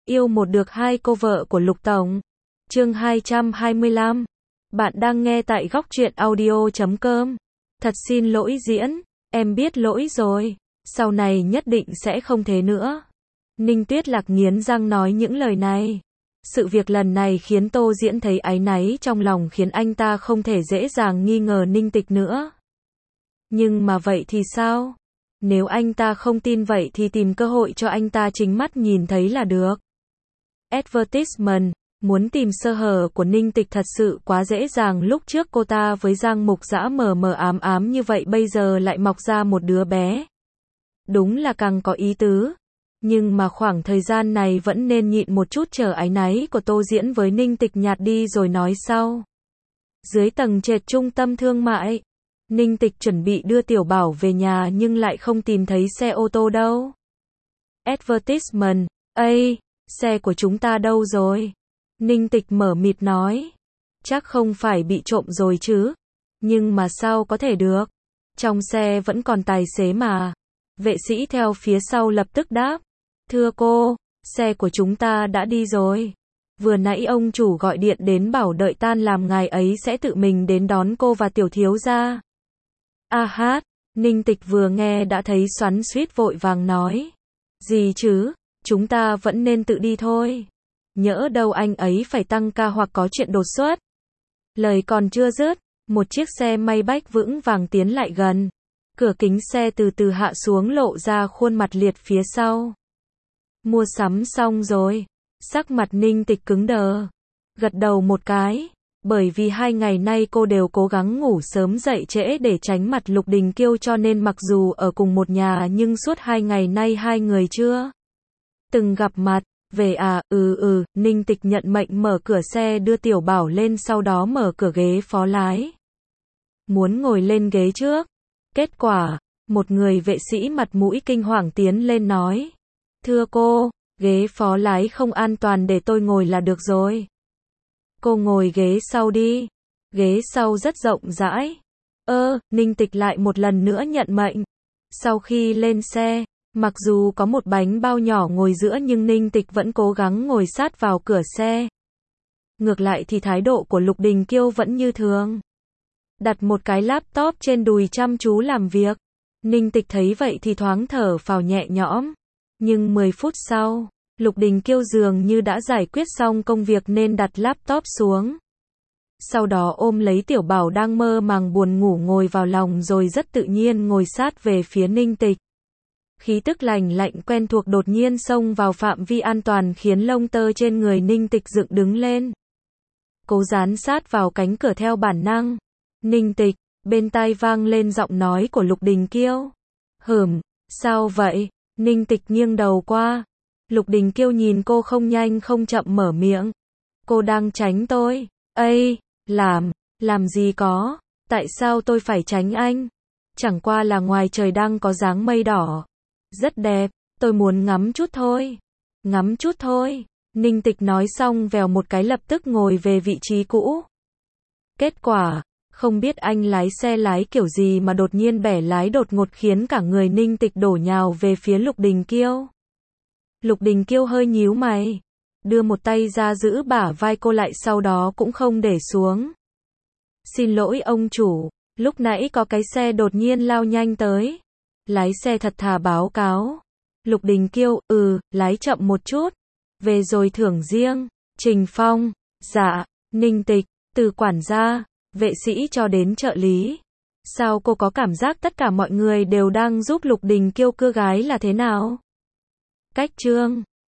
Yêu một được hai cô vợ của Lục Tổng. Chương 225. Bạn đang nghe tại góc truyện audio.com. Thật xin lỗi diễn, em biết lỗi rồi. Sau này nhất định sẽ không thế nữa. Ninh Tuyết Lạc nghiến răng nói những lời này. Sự việc lần này khiến Tô Diễn thấy áy náy trong lòng, khiến anh ta không thể dễ dàng nghi ngờ Ninh Tịch nữa. Nhưng mà vậy thì sao? Nếu anh ta không tin vậy thì tìm cơ hội cho anh ta chính mắt nhìn thấy là được. Advertisement, muốn tìm sơ hở của Ninh Tịch thật sự quá dễ dàng. Lúc trước cô ta với Giang Mục Dã mờ mờ ám ám như vậy, bây giờ lại mọc ra một đứa bé. Đúng là càng có ý tứ. Nhưng mà khoảng thời gian này vẫn nên nhịn một chút, chờ áy náy của Tô Diễn với Ninh Tịch nhạt đi rồi nói sau. Dưới tầng trệt trung tâm thương mại, Ninh Tịch chuẩn bị đưa Tiểu Bảo về nhà nhưng lại không tìm thấy xe ô tô đâu. Advertisement, ây, xe của chúng ta đâu rồi? Ninh Tịch mở mịt nói. Chắc không phải bị trộm rồi chứ. Nhưng mà sao có thể được? Trong xe vẫn còn tài xế mà. Vệ sĩ theo phía sau lập tức đáp. Thưa cô, xe của chúng ta đã đi rồi. Vừa nãy ông chủ gọi điện đến bảo đợi tan làm ngài ấy sẽ tự mình đến đón cô và Tiểu thiếu gia. A hát, Ninh Tịch vừa nghe đã thấy xoắn xuýt, vội vàng nói. Gì chứ, chúng ta vẫn nên tự đi thôi. Nhỡ đâu anh ấy phải tăng ca hoặc có chuyện đột xuất. Lời còn chưa dứt, một chiếc xe Maybach vững vàng tiến lại gần. Cửa kính xe từ từ hạ xuống, lộ ra khuôn mặt Liệt phía sau. Mua sắm xong rồi. Sắc mặt Ninh Tịch cứng đờ. Gật đầu một cái. Bởi vì 2 ngày nay cô đều cố gắng ngủ sớm dậy trễ để tránh mặt Lục Đình Kiêu, cho nên mặc dù ở cùng một nhà nhưng suốt 2 ngày nay hai người chưa từng gặp mặt. Về à, Ninh Tịch nhận mệnh mở cửa xe đưa Tiểu Bảo lên, sau đó mở cửa ghế phó lái. Muốn ngồi lên ghế trước. Kết quả, một người vệ sĩ mặt mũi kinh hoàng tiến lên nói. Thưa cô, ghế phó lái không an toàn, để tôi ngồi là được rồi. Cô ngồi ghế sau đi. Ghế sau rất rộng rãi. Ninh Tịch lại một lần nữa nhận mệnh. Sau khi lên xe, mặc dù có một bánh bao nhỏ ngồi giữa nhưng Ninh Tịch vẫn cố gắng ngồi sát vào cửa xe. Ngược lại thì thái độ của Lục Đình Kiêu vẫn như thường. Đặt một cái laptop trên đùi chăm chú làm việc. Ninh Tịch thấy vậy thì thoáng thở phào nhẹ nhõm. Nhưng 10 phút sau, Lục Đình Kiêu dường như đã giải quyết xong công việc nên đặt laptop xuống. Sau đó ôm lấy Tiểu Bảo đang mơ màng buồn ngủ ngồi vào lòng, rồi rất tự nhiên ngồi sát về phía Ninh Tịch. Khí tức lành lạnh quen thuộc đột nhiên xông vào phạm vi an toàn, khiến lông tơ trên người Ninh Tịch dựng đứng lên. Cố dán sát vào cánh cửa theo bản năng. Ninh Tịch, bên tai vang lên giọng nói của Lục Đình Kiêu. Sao vậy? Ninh Tịch nghiêng đầu qua. Lục Đình Kiêu nhìn cô không nhanh không chậm mở miệng. Cô đang tránh tôi. Làm gì có. Tại sao tôi phải tránh anh? Chẳng qua là ngoài trời đang có dáng mây đỏ. Rất đẹp, tôi muốn ngắm chút thôi. Ngắm chút thôi. Ninh Tịch nói xong vèo một cái lập tức ngồi về vị trí cũ. Kết quả, không biết anh lái xe lái kiểu gì mà đột nhiên bẻ lái đột ngột, khiến cả người Ninh Tịch đổ nhào về phía Lục Đình Kiêu. Lục Đình Kiêu hơi nhíu mày, đưa một tay ra giữ bả vai cô lại, sau đó cũng không để xuống. Xin lỗi ông chủ, lúc nãy có cái xe đột nhiên lao nhanh tới. Lái xe thật thà báo cáo. Lục Đình Kiêu, lái chậm một chút. Về rồi thưởng riêng. Trình Phong, dạ. Ninh Tịch, từ quản gia, vệ sĩ cho đến trợ lý. Sao cô có cảm giác tất cả mọi người đều đang giúp Lục Đình Kiêu cưa gái là thế nào? Cách trương.